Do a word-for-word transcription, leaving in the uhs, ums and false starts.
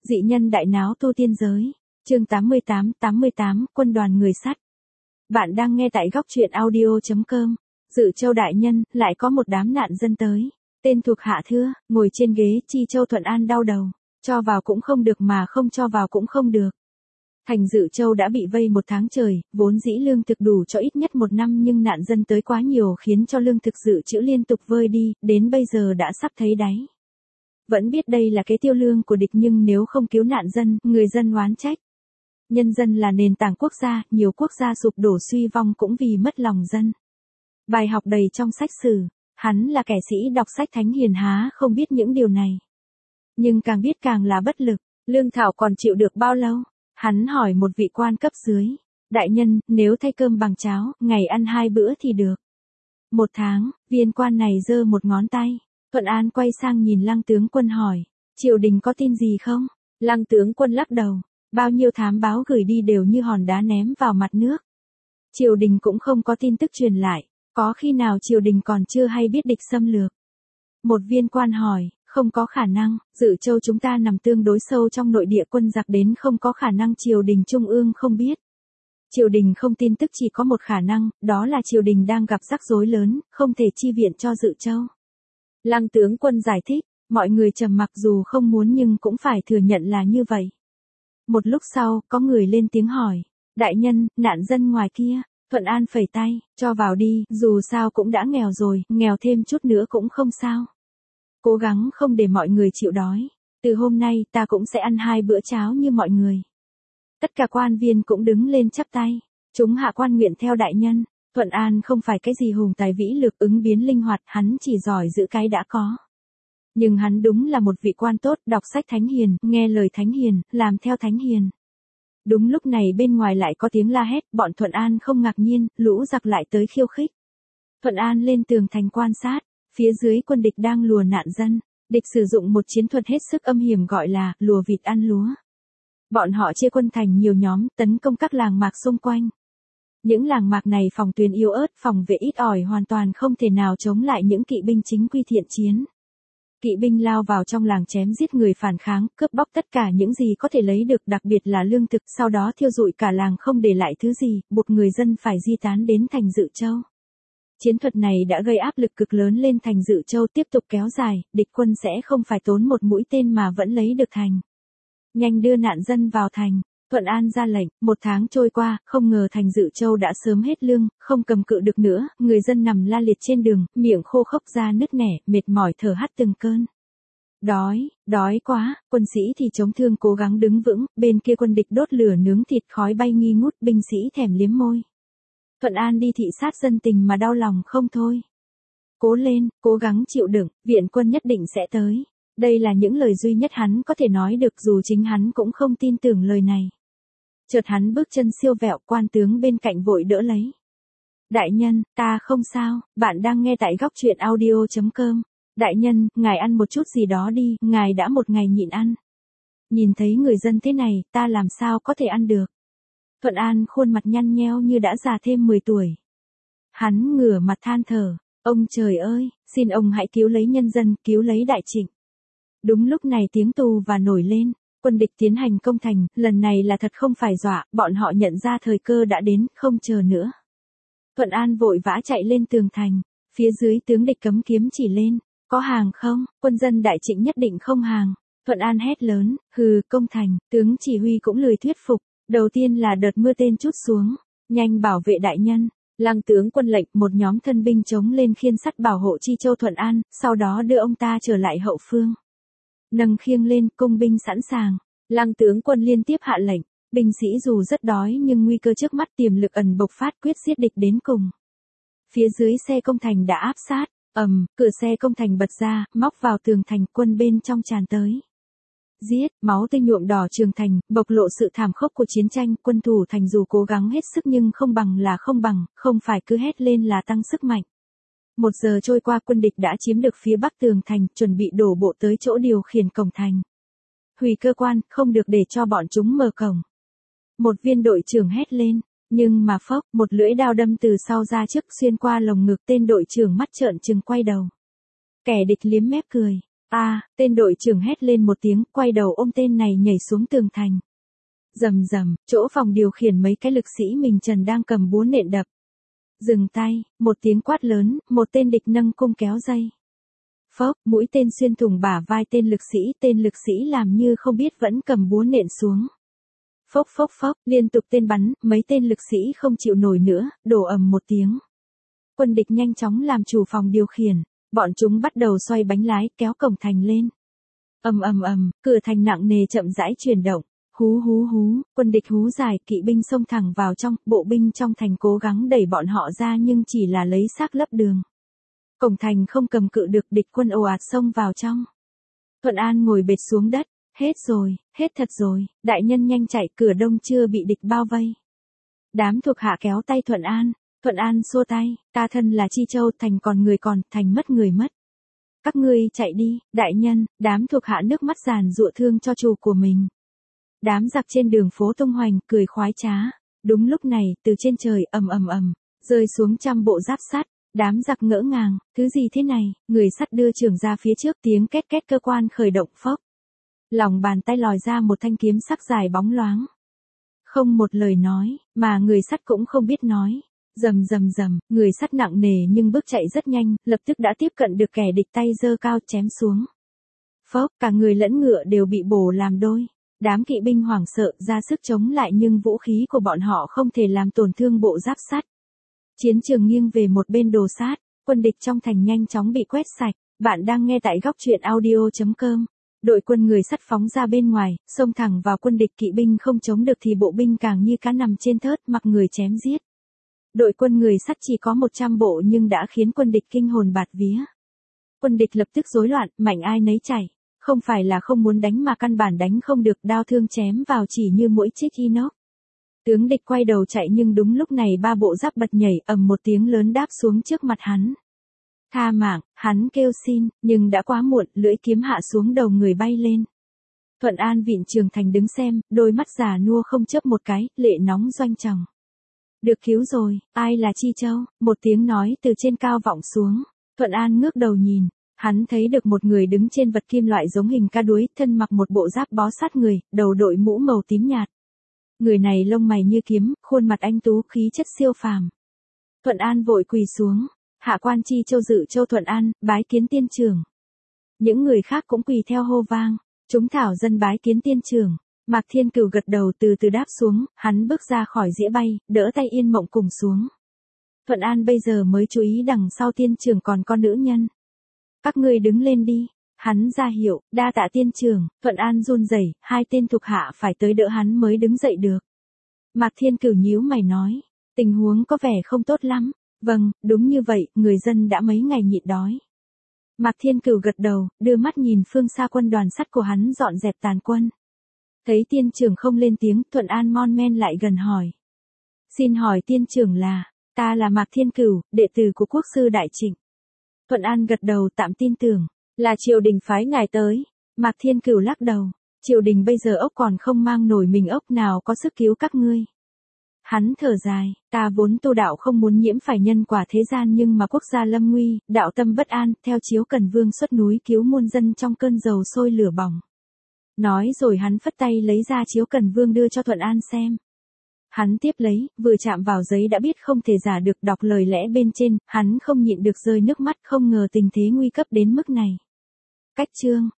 Dị nhân đại náo tu tiên giới. Chương tám mươi tám, tám mươi tám, quân đoàn người sắt. Bạn đang nghe tại góc truyện audio chấm com. Dự Châu đại nhân, lại có một đám nạn dân tới. Tên thuộc hạ thưa, ngồi trên ghế Chi Châu Thuận An đau đầu. Cho vào cũng không được mà không cho vào cũng không được. Thành Dự Châu đã bị vây một tháng trời, vốn dĩ lương thực đủ cho ít nhất một năm nhưng nạn dân tới quá nhiều khiến cho lương thực dự trữ liên tục vơi đi, đến bây giờ đã sắp thấy đáy. Vẫn biết đây là kế tiêu lương của địch nhưng nếu không cứu nạn dân, người dân oán trách. Nhân dân là nền tảng quốc gia, nhiều quốc gia sụp đổ suy vong cũng vì mất lòng dân. Bài học đầy trong sách sử, hắn là kẻ sĩ đọc sách thánh hiền há không biết những điều này. Nhưng càng biết càng là bất lực, lương thảo còn chịu được bao lâu? Hắn hỏi một vị quan cấp dưới, đại nhân, nếu thay cơm bằng cháo, ngày ăn hai bữa thì được. Một tháng, viên quan này giơ một ngón tay. Thuận An quay sang nhìn Lăng tướng quân hỏi, triều đình có tin gì không? Lăng tướng quân lắc đầu, bao nhiêu thám báo gửi đi đều như hòn đá ném vào mặt nước. Triều đình cũng không có tin tức truyền lại, có khi nào triều đình còn chưa hay biết địch xâm lược? Một viên quan hỏi, không có khả năng, Dự Châu chúng ta nằm tương đối sâu trong nội địa quân giặc đến không có khả năng triều đình trung ương không biết. Triều đình không tin tức chỉ có một khả năng, đó là triều đình đang gặp rắc rối lớn, không thể chi viện cho Dự Châu. Lăng tướng quân giải thích, mọi người trầm mặc dù không muốn nhưng cũng phải thừa nhận là như vậy. Một lúc sau, có người lên tiếng hỏi, đại nhân, nạn dân ngoài kia. Thuận An phẩy tay, cho vào đi, dù sao cũng đã nghèo rồi, nghèo thêm chút nữa cũng không sao. Cố gắng không để mọi người chịu đói. Từ hôm nay ta cũng sẽ ăn hai bữa cháo như mọi người. Tất cả quan viên cũng đứng lên chắp tay. Chúng hạ quan nguyện theo đại nhân. Thuận An không phải cái gì hùng tài vĩ lực ứng biến linh hoạt, hắn chỉ giỏi giữ cái đã có. Nhưng hắn đúng là một vị quan tốt, đọc sách thánh hiền, nghe lời thánh hiền, làm theo thánh hiền. Đúng lúc này bên ngoài lại có tiếng la hét, bọn Thuận An không ngạc nhiên, lũ giặc lại tới khiêu khích. Thuận An lên tường thành quan sát, phía dưới quân địch đang lùa nạn dân, địch sử dụng một chiến thuật hết sức âm hiểm gọi là lùa vịt ăn lúa. Bọn họ chia quân thành nhiều nhóm, tấn công các làng mạc xung quanh. Những làng mạc này phòng tuyến yếu ớt, phòng vệ ít ỏi hoàn toàn không thể nào chống lại những kỵ binh chính quy thiện chiến. Kỵ binh lao vào trong làng chém giết người phản kháng, cướp bóc tất cả những gì có thể lấy được, đặc biệt là lương thực, sau đó thiêu rụi cả làng không để lại thứ gì, buộc người dân phải di tán đến thành Dự Châu. Chiến thuật này đã gây áp lực cực lớn lên thành Dự Châu, tiếp tục kéo dài, địch quân sẽ không phải tốn một mũi tên mà vẫn lấy được thành. Nhanh đưa nạn dân vào thành. Thuận An ra lệnh, một tháng trôi qua, không ngờ thành Dự Châu đã sớm hết lương, không cầm cự được nữa, người dân nằm la liệt trên đường, miệng khô khốc ra nứt nẻ, mệt mỏi thở hắt từng cơn. Đói, đói quá, quân sĩ thì chống thương cố gắng đứng vững, bên kia quân địch đốt lửa nướng thịt khói bay nghi ngút, binh sĩ thèm liếm môi. Thuận An đi thị sát dân tình mà đau lòng không thôi. Cố lên, cố gắng chịu đựng, viện quân nhất định sẽ tới. Đây là những lời duy nhất hắn có thể nói được dù chính hắn cũng không tin tưởng lời này. Chợt hắn bước chân siêu vẹo, quan tướng bên cạnh vội đỡ lấy. Đại nhân, ta không sao, bạn đang nghe tại góc truyện audio chấm com. Đại nhân, ngài ăn một chút gì đó đi, ngài đã một ngày nhịn ăn. Nhìn thấy người dân thế này, ta làm sao có thể ăn được. Thuận An khuôn mặt nhăn nheo như đã già thêm mười tuổi. Hắn ngửa mặt than thở, ông trời ơi, xin ông hãy cứu lấy nhân dân, cứu lấy đại Trịnh. Đúng lúc này tiếng tù và nổi lên, quân địch tiến hành công thành, lần này là thật không phải dọa, bọn họ nhận ra thời cơ đã đến, không chờ nữa. Thuận An vội vã chạy lên tường thành, phía dưới tướng địch cấm kiếm chỉ lên, có hàng không, quân dân đại Trịnh nhất định không hàng. Thuận An hét lớn, hừ, công thành, tướng chỉ huy cũng lười thuyết phục, đầu tiên là đợt mưa tên trút xuống, nhanh bảo vệ đại nhân. Lăng tướng quân lệnh, một nhóm thân binh chống lên khiên sắt bảo hộ Chi Châu Thuận An, sau đó đưa ông ta trở lại hậu phương. Nâng khiêng lên, cung binh sẵn sàng. Lăng tướng quân liên tiếp hạ lệnh, binh sĩ dù rất đói nhưng nguy cơ trước mắt tiềm lực ẩn bộc phát quyết giết địch đến cùng. Phía dưới xe công thành đã áp sát, ầm, cửa xe công thành bật ra, móc vào tường thành, quân bên trong tràn tới. Giết, máu tươi nhuộm đỏ trường thành, bộc lộ sự thảm khốc của chiến tranh, quân thủ thành dù cố gắng hết sức nhưng không bằng là không bằng, không phải cứ hét lên là tăng sức mạnh. Một giờ trôi qua quân địch đã chiếm được phía bắc tường thành, chuẩn bị đổ bộ tới chỗ điều khiển cổng thành. Hủy cơ quan, không được để cho bọn chúng mở cổng. Một viên đội trưởng hét lên, nhưng mà phốc, một lưỡi đao đâm từ sau ra trước xuyên qua lồng ngực tên đội trưởng mắt trợn trừng quay đầu. Kẻ địch liếm mép cười, A, tên đội trưởng hét lên một tiếng, quay đầu ôm tên này nhảy xuống tường thành. Rầm rầm, chỗ phòng điều khiển mấy cái lực sĩ mình trần đang cầm búa nện đập. Dừng tay, một tiếng quát lớn, một tên địch nâng cung kéo dây. Phốc, mũi tên xuyên thủng bả vai tên lực sĩ, tên lực sĩ làm như không biết vẫn cầm búa nện xuống. Phốc phốc phốc, liên tục tên bắn, mấy tên lực sĩ không chịu nổi nữa, đổ ầm một tiếng. Quân địch nhanh chóng làm chủ phòng điều khiển, bọn chúng bắt đầu xoay bánh lái, kéo cổng thành lên. Ầm ầm ầm, cửa thành nặng nề chậm rãi chuyển động. Hú hú hú, quân địch hú dài, kỵ binh xông thẳng vào trong, bộ binh trong thành cố gắng đẩy bọn họ ra nhưng chỉ là lấy xác lấp đường. Cổng thành không cầm cự được, địch quân ồ ạt xông vào trong. Thuận An ngồi bệt xuống đất, hết rồi, hết thật rồi, đại nhân nhanh chạy, cửa đông chưa bị địch bao vây. Đám thuộc hạ kéo tay Thuận An, Thuận An xua tay, ta thân là Chi Châu, thành còn người còn, thành mất người mất. Các ngươi chạy đi, đại nhân, đám thuộc hạ nước mắt giàn giụa thương cho chủ của mình. Đám giặc trên đường phố tung hoành, cười khoái trá. Đúng lúc này, từ trên trời, ầm ầm ầm, rơi xuống trăm bộ giáp sắt. Đám giặc ngỡ ngàng, thứ gì thế này, người sắt đưa trường ra phía trước, tiếng két két, cơ quan khởi động phốc. Lòng bàn tay lòi ra một thanh kiếm sắc dài bóng loáng. Không một lời nói, mà người sắt cũng không biết nói. Rầm rầm rầm, người sắt nặng nề nhưng bước chạy rất nhanh, lập tức đã tiếp cận được kẻ địch, tay giơ cao chém xuống. Phốc, cả người lẫn ngựa đều bị bổ làm đôi. Đám kỵ binh hoảng sợ, ra sức chống lại nhưng vũ khí của bọn họ không thể làm tổn thương bộ giáp sắt. Chiến trường nghiêng về một bên đổ sát, quân địch trong thành nhanh chóng bị quét sạch. Bạn đang nghe tại góc truyện audio chấm com. Đội quân người sắt phóng ra bên ngoài, xông thẳng vào quân địch, kỵ binh không chống được thì bộ binh càng như cá nằm trên thớt, mặc người chém giết. Đội quân người sắt chỉ có một trăm bộ nhưng đã khiến quân địch kinh hồn bạt vía. Quân địch lập tức rối loạn, mạnh ai nấy chạy. Không phải là không muốn đánh mà căn bản đánh không được, đao thương chém vào chỉ như mũi chích inox. Tướng địch quay đầu chạy nhưng đúng lúc này ba bộ giáp bật nhảy, ầm một tiếng lớn đáp xuống trước mặt hắn. Tha mạng, hắn kêu xin, nhưng đã quá muộn, lưỡi kiếm hạ xuống đầu người bay lên. Thuận An vịn trường thành đứng xem, đôi mắt già nua không chớp một cái, lệ nóng doanh tròng. Được cứu rồi, ai là Chi Châu? Một tiếng nói từ trên cao vọng xuống. Thuận An ngước đầu nhìn. Hắn thấy được một người đứng trên vật kim loại giống hình cá đuối, thân mặc một bộ giáp bó sát người, đầu đội mũ màu tím nhạt. Người này lông mày như kiếm, khuôn mặt anh tú, khí chất siêu phàm. Thuận An vội quỳ xuống, hạ quan Chi Châu Dự Châu Thuận An, bái kiến tiên trưởng. Những người khác cũng quỳ theo hô vang, chúng thảo dân bái kiến tiên trưởng. Mạc Thiên Cửu gật đầu từ từ đáp xuống, hắn bước ra khỏi dĩa bay, đỡ tay Yên Mộng cùng xuống. Thuận An bây giờ mới chú ý đằng sau tiên trưởng còn có nữ nhân. Các ngươi đứng lên đi. Hắn ra hiệu, đa tạ tiên trưởng. Thuận An run rẩy, hai tên thuộc hạ phải tới đỡ hắn mới đứng dậy được. Mạc Thiên Cửu nhíu mày nói, tình huống có vẻ không tốt lắm. Vâng, đúng như vậy, người dân đã mấy ngày nhịn đói. Mạc Thiên Cửu gật đầu, đưa mắt nhìn phương xa quân đoàn sắt của hắn dọn dẹp tàn quân. Thấy tiên trưởng không lên tiếng, Thuận An mon men lại gần hỏi. Xin hỏi tiên trưởng là, ta là Mạc Thiên Cửu, đệ tử của quốc sư Đại Trịnh. Thuận An gật đầu tạm tin tưởng, là triều đình phái ngài tới. Mạc Thiên Cửu lắc đầu, triều đình bây giờ ốc còn không mang nổi mình ốc nào có sức cứu các ngươi. Hắn thở dài, ta vốn tu đạo không muốn nhiễm phải nhân quả thế gian nhưng mà quốc gia lâm nguy, đạo tâm bất an, theo Chiếu Cần Vương xuất núi cứu muôn dân trong cơn dầu sôi lửa bỏng. Nói rồi hắn phất tay lấy ra Chiếu Cần Vương đưa cho Thuận An xem. Hắn tiếp lấy, vừa chạm vào giấy đã biết không thể giả được, đọc lời lẽ bên trên, hắn không nhịn được rơi nước mắt, không ngờ tình thế nguy cấp đến mức này. Cách chương,